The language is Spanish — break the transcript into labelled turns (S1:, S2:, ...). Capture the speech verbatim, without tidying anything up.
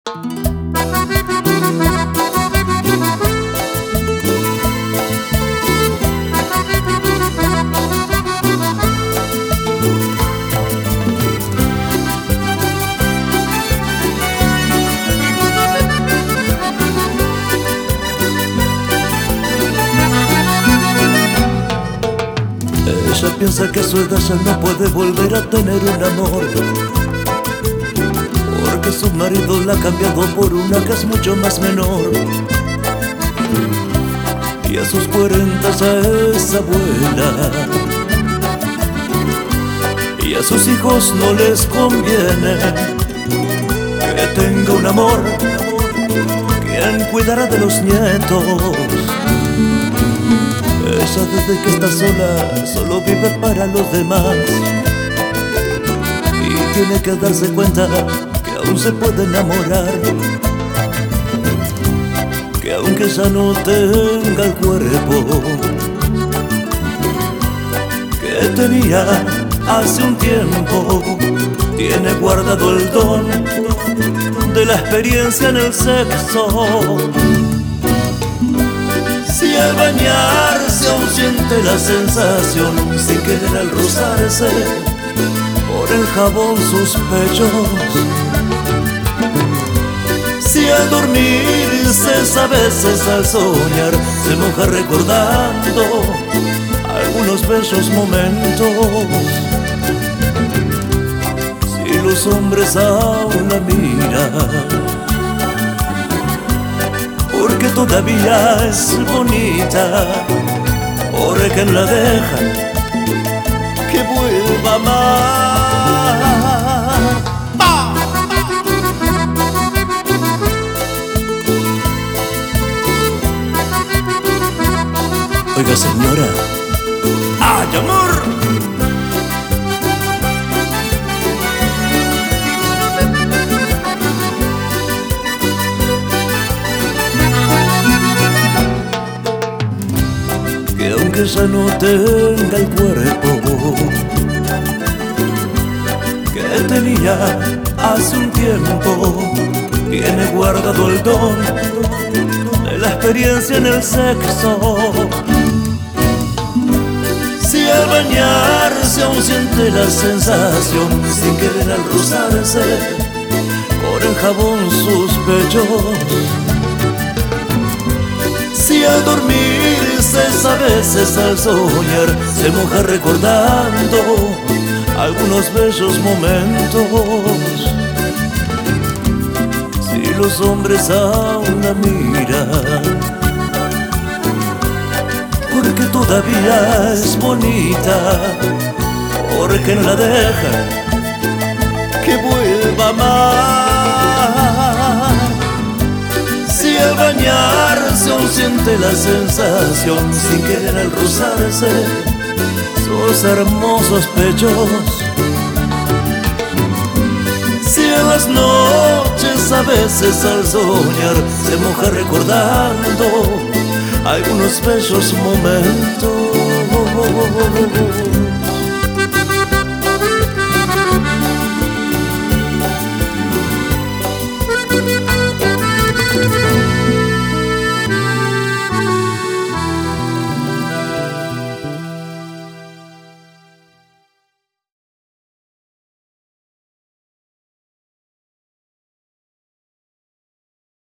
S1: Ella piensa que a su edad ya no puede volver a tener un amor, porque su marido la ha cambiado por una que es mucho más menor. Y a sus cuarenta ya es abuela, y a sus hijos no les conviene que tenga un amor. ¿Quién cuidará de los nietos? Ella desde que está sola solo vive para los demás, y tiene que darse cuenta que aún se puede enamorar, que aunque ya no tenga el cuerpo que tenía hace un tiempo, tiene guardado el don de la experiencia en el sexo. Si al bañarse aún siente la sensación, sin querer al rozarse por el jabón sus pechos. Si al dormirse a veces al soñar se moja recordando algunos bellos momentos. Si los hombres aún la miran, porque todavía es bonita, porque no la dejan que vuelva a amar. ¡Ah! Oiga, señora. ¡Ay, amor! Que aunque ya no tenga el cuerpo que tenía hace un tiempo, tiene guardado el don de la experiencia en el sexo. Si al bañarse aún siente la sensación, sin querer al rozarse con el jabón sus pechos. Si al dormirse a veces al soñar se moja recordando algunos bellos momentos. Si los hombres aún la miran, porque todavía es bonita, porque no la dejan que vuelva a amar. Si al bañarse aún siente la sensación, sin querer al rozarse sus hermosos pechos. Si en las noches a veces al soñar se moja recordando algunos bellos momentos.